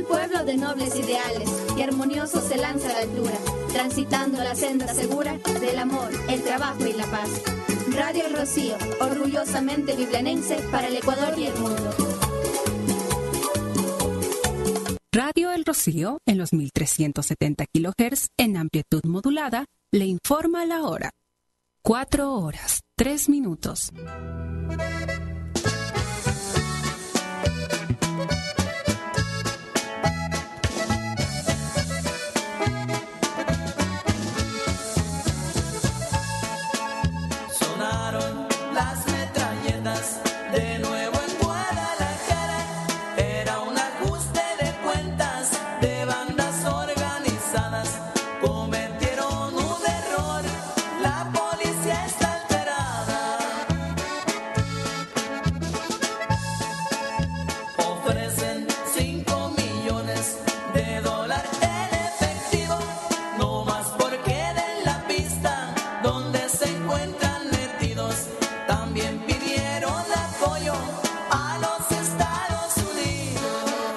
el pueblo de nobles ideales y armonioso se lanza a la altura, transitando la senda segura del amor, el trabajo y la paz. Radio El Rocío, orgullosamente biblanense para el Ecuador y el mundo. Radio El Rocío, en los 1370 kHz, en amplitud modulada, le informa la hora. 4:03. Sonaron las metralletas de nuevo en Guadalajara. Era un ajuste de cuentas de bandas organizadas. Cometieron un error, la policía está alterada. Ofrecen 5 millones de dólares en efectivo, no más porque den la pista donde se encuentran metidos. También pidieron apoyo a los Estados Unidos.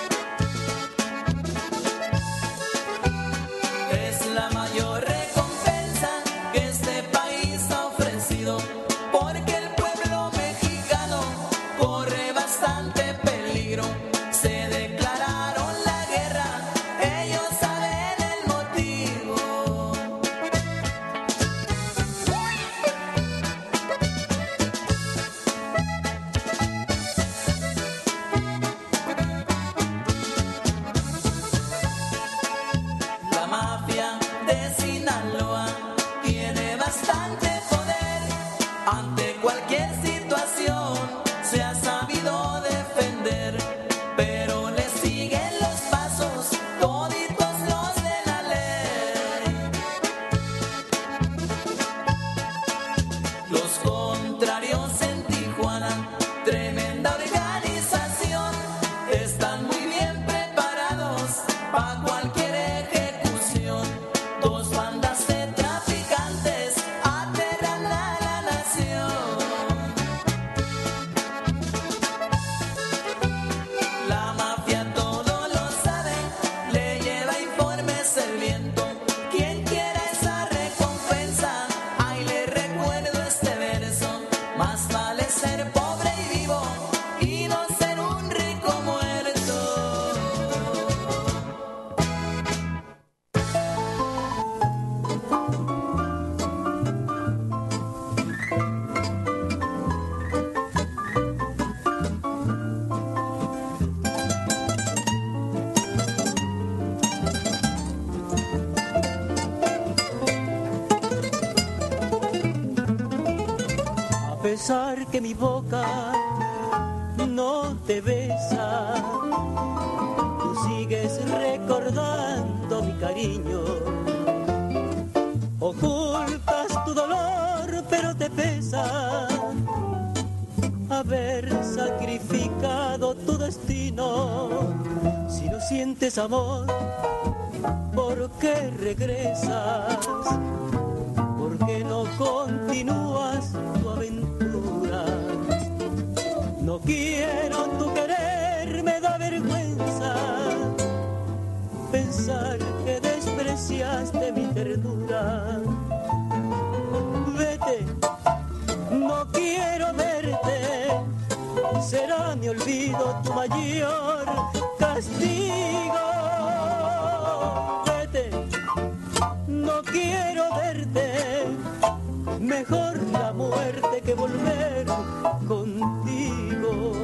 Es la mayor recompensa que este país ha ofrecido, porque el pueblo mexicano corre bastante peligro. Se declararon la guerra, ellos saben el motivo. La mafia de Sinaloa tiene bastante poder. Ante cualquier situación se ha sabido defender, pero le siguen los pasos toditos los de la ley. Los contrarios en Tijuana, tremenda organización, están muy bien preparados para cualquier ejecución. 2 bandas de traficantes aterran a la nación. La mafia todo lo sabe, le lleva informes el viento. Quien quiera esa recompensa, ahí le recuerdo este verso. Más vale ser pobre y vivo y no ser un rico muerto. A pesar que mi boca no te besa, tú sigues recordando mi cariño. Ocultas tu dolor, pero te pesa haber sacrificado tu destino. Si no sientes amor, ¿por qué regresas? ¿Por qué no continúas tu aventura? No quiero tu querer, me da vergüenza pensar que despreciaste mi ternura. Vete, no quiero verte, será mi olvido tu mayor castigo. Vete, no quiero verte, mejor la muerte que volver contigo.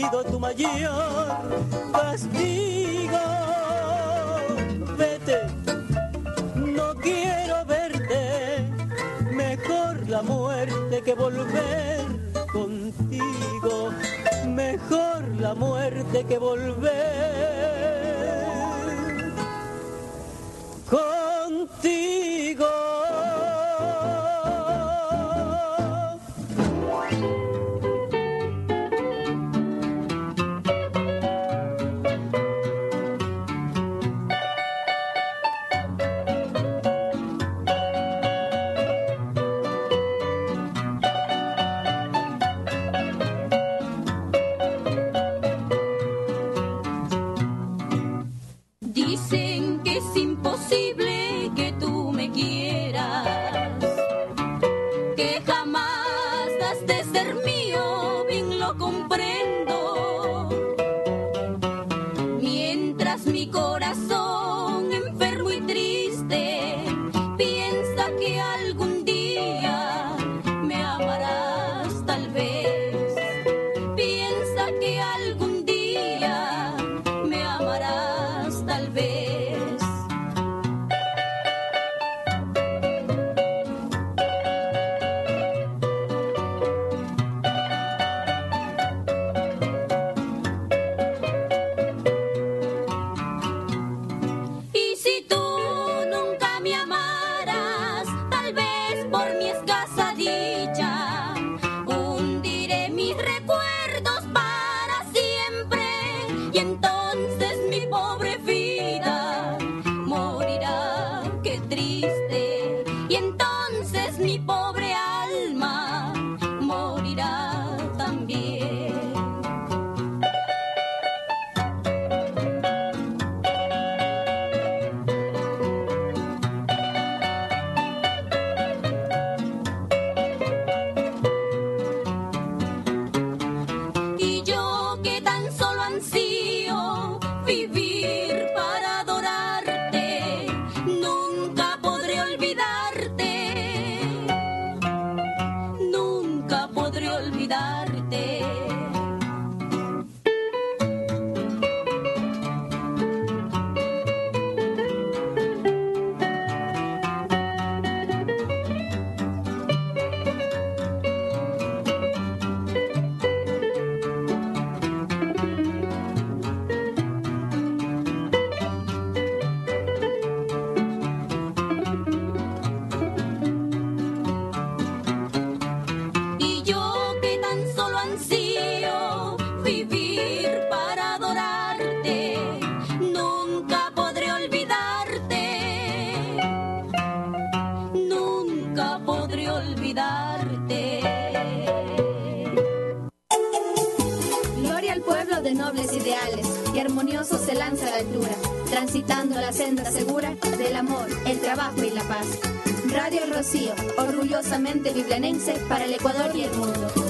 sido tu mayor castigo. Vete, no quiero verte, mejor la muerte que volver contigo, mejor la muerte que volver contigo. Dicen que es imposible que tú me quieras, que jamás has de ser mío, bien lo comprendo. Mientras mi corazón enfermo y triste piensa que algún día me amarás, tal vez, piensa que algún día me amarás, tal vez. Y si tú nunca me amaras, tal vez por mi escasa dicha, hundiré mis recuerdos para siempre, y entonces mi pobre vida morirá, qué triste, y entonces mi pobre alma morirá también. Y yo que tan solo ansío vivir para adorarte, nunca podré olvidarte, nunca podré olvidarte. Y yo que tan solo ansío vivir para adorarte, nunca podré olvidarte, nunca podré olvidarte. Gloria al pueblo de nobles ideales y armonioso se lanza a la altura, transitando la senda segura del amor, el trabajo y la paz. Radio El Rocío, orgullosamente viblanense para el Ecuador y el mundo.